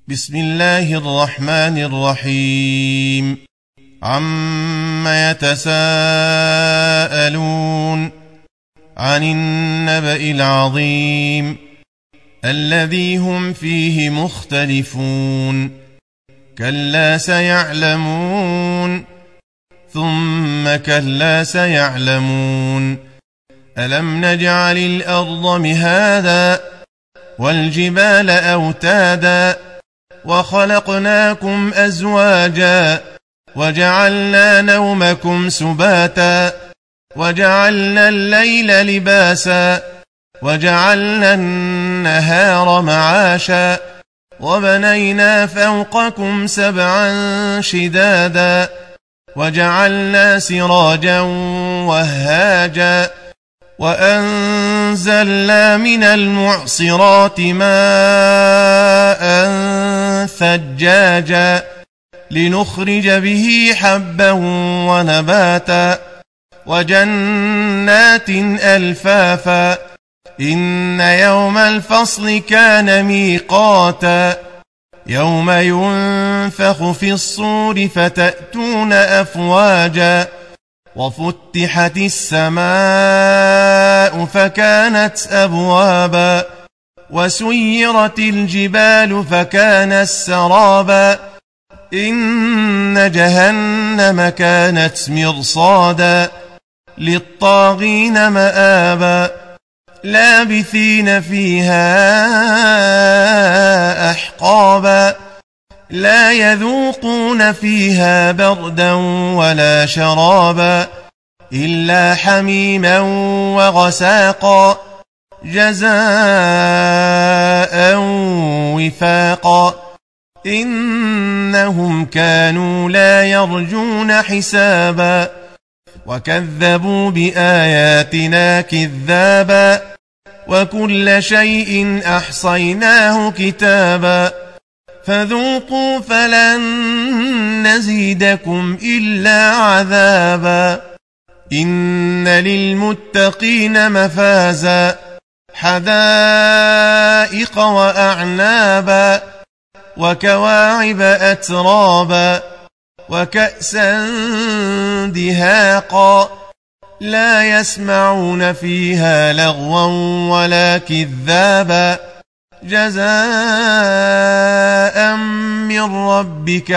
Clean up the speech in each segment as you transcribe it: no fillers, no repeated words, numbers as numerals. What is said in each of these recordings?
بسم الله الرحمن الرحيم عم يتساءلون عن النبأ العظيم الذي هم فيه مختلفون كلا سيعلمون ثم كلا سيعلمون ألم نجعل الأرض مهادا والجبال أوتادا وخلقناكم أزواجا وجعلنا نومكم سباتا وجعلنا الليل لباسا وجعلنا النهار معاشا وبنينا فوقكم سبعا شدادا وجعلنا سراجا وهاجا وأنزلنا من المعصرات ماء ثجاجا لنخرج به حبا ونباتا وجنات ألفافا إن يوم الفصل كان ميقاتا يوم ينفخ في الصور فتأتون أفواجا وفتحت السماء فكانت أبوابا وسيرت الجبال فكانت سرابا إن جهنم كانت مرصادا للطاغين مآبا لابثين فيها أحقابا لا يذوقون فيها بردا ولا شرابا إلا حميما وغساقا جزاء وفاقا إنهم كانوا لا يرجون حسابا وكذبوا بآياتنا كذابا وكل شيء أحصيناه كتابا فذوقوا فلن نزيدكم إلا عذابا إن للمتقين مفازا حدائق وأعنابا وكواعب أترابا وكأسا دهاقا لا يسمعون فيها لغوا ولا كذابا جزاء من ربك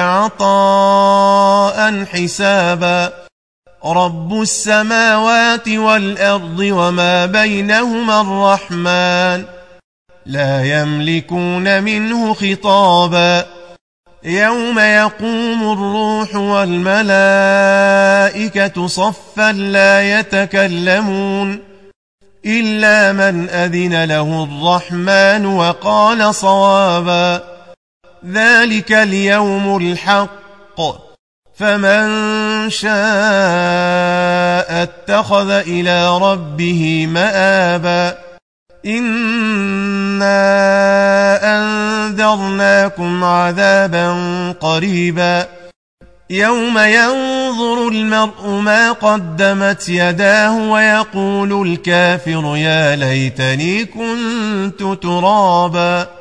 عطاء حسابا رب السماوات والأرض وما بينهما الرحمن لا يملكون منه خطابا يوم يقوم الروح والملائكة صفا لا يتكلمون إلا من أذن له الرحمن وقال صوابا ذلك اليوم الحق فمن شاء اتخذ إلى ربه مآبا إنا أنذرناكم عذابا قريبا يوم ينظر المرء ما قدمت يداه ويقول الكافر يا ليتني كنت ترابا